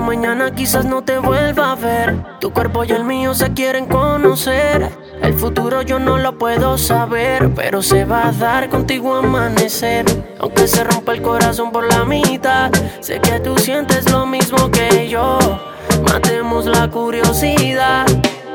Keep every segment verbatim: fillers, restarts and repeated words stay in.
mañana quizás no te vuelva a ver. Tu cuerpo y el mío se quieren conocer. El futuro yo no lo puedo saber, pero se va a dar contigo amanecer. Aunque se rompa el corazón por la mitad, sé que tú sientes lo mismo que yo. Matemos la curiosidad,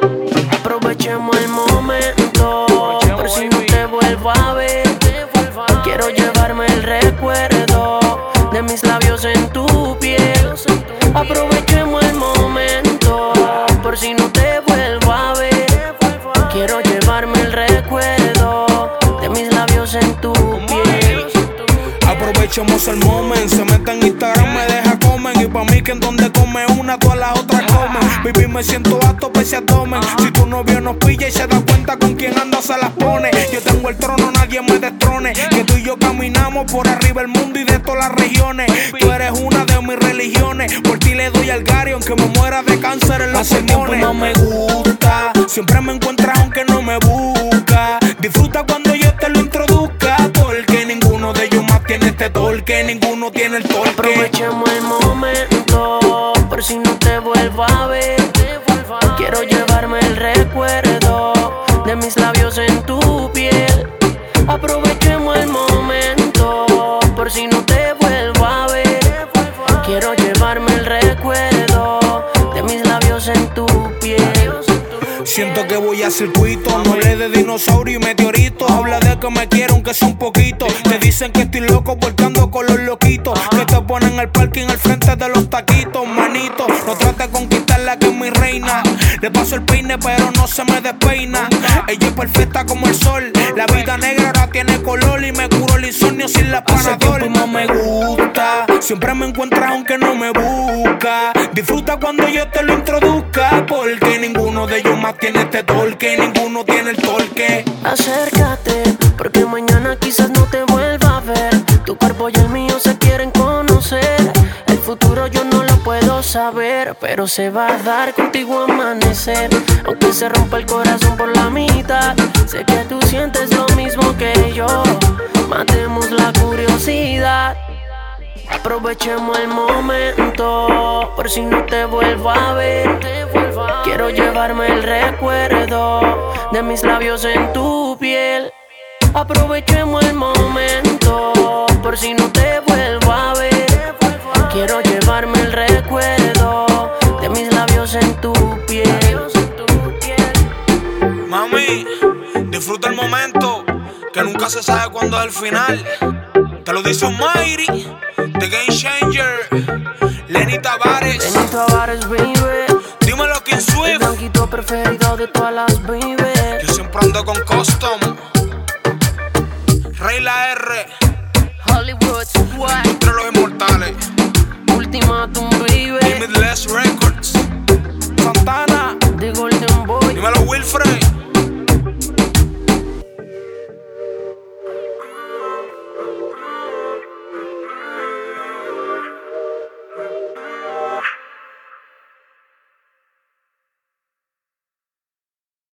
aprovechemos el momento, por si no te vuelvo a ver. Quiero llevarme el recuerdo de mis labios en tu piel. Aprovechemos el momento, por si no te vuelvo a ver. Quiero llevarme el recuerdo de mis labios en tu piel. Aprovechemos el momento, se mete en Instagram, me deja comer. Y pa' mí que en donde come una, todas las otras comen. Vivir me siento alto, pese abdomen. Si tu novio nos pilla y se da cuenta con quién anda, se las pone. Yo tengo el trono, nadie me destrone. Que tú y yo caminamos por arriba del mundo y de todas las regiones. Tú eres una de mis religiones, por ti le doy al Gary, aunque me muera de cáncer en los pulmones. No me gusta, siempre me encuentras aunque no me busca. Disfruta cuando yo te lo introduzca, porque ninguno de ellos más tiene este torque, ninguno tiene el torque. Aprovechemos el momento, por si no te vuelvo a ver. Quiero llevarme el recuerdo de mis labios en tu piel. Aprovechemos el momento, por si no te vuelvo a ver. Quiero llevarme el recuerdo de mis labios en tu piel. Siento que voy a circuito, no hablé de dinosaurio y meteoritos. Habla de que me quiero aunque sea un poquito. Te dicen que estoy loco porque ando con los loquitos, que te ponen el parking al frente de los taquitos. Manito, no trate de conquistarla que es mi reina. Le paso el peine pero no se me despeina. Ella es perfecta como el sol. La vida negra ahora tiene color y me curo el insomnio sin la Panadol. No me gusta, siempre me encuentras aunque no me busca. Disfruta cuando yo te lo introduzca, porque ninguno de ellos más tiene este torque, ninguno tiene el torque. Acércate, porque mañana quizás no te vuelva a ver. Tu cuerpo y el mío se quieren conocer. El futuro yo no lo puedo saber, pero se va a dar contigo amanecer. Aunque se rompa el corazón por la mitad, sé que tú sientes lo mismo que yo. Matemos la curiosidad, aprovechemos el momento, por si no te vuelvo a ver. Quiero llevarme el recuerdo de mis labios en tu piel. Aprovechemos el momento, por si no te vuelvo a ver. Quiero llevarme el recuerdo de mis labios en tu piel. Mami, disfruta el momento, que nunca se sabe cuándo es el final. Te lo dice un Mighty, The Game Changer, Lenny Tavares. Lenny Tavares, baby. Dímelo, King Swift. El blanquito preferido de todas las babies. Yo siempre ando con Custom, Rey La R, Hollywood, what? entre los inmortales. Ultimatum, baby. Limitless Records, Santana. The Golden Boy. Dímelo, Wilfred.